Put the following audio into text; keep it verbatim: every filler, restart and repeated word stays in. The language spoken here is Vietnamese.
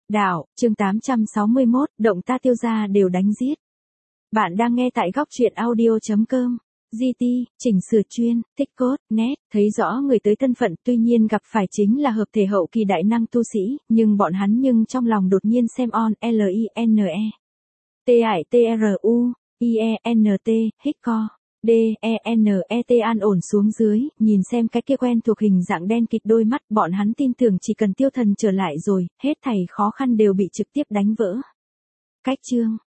Đạo, chương tám trăm sáu mươi mốt, động ta tiêu gia đều đánh giết. Bạn đang nghe tại góc truyện audio chấm com. giê tê, chỉnh sửa chuyên, thích cốt, net, thấy rõ người tới thân phận, tuy nhiên gặp phải chính là hợp thể hậu kỳ đại năng tu sĩ, nhưng bọn hắn nhưng trong lòng đột nhiên xem on, L I N E. T I T R U, I E N T, hít co. D, E, N, E, T an ổn xuống dưới, nhìn xem cái kia quen thuộc hình dạng đen kịt đôi mắt, bọn hắn tin tưởng chỉ cần tiêu thần trở lại rồi, hết thảy khó khăn đều bị trực tiếp đánh vỡ. Cách chương,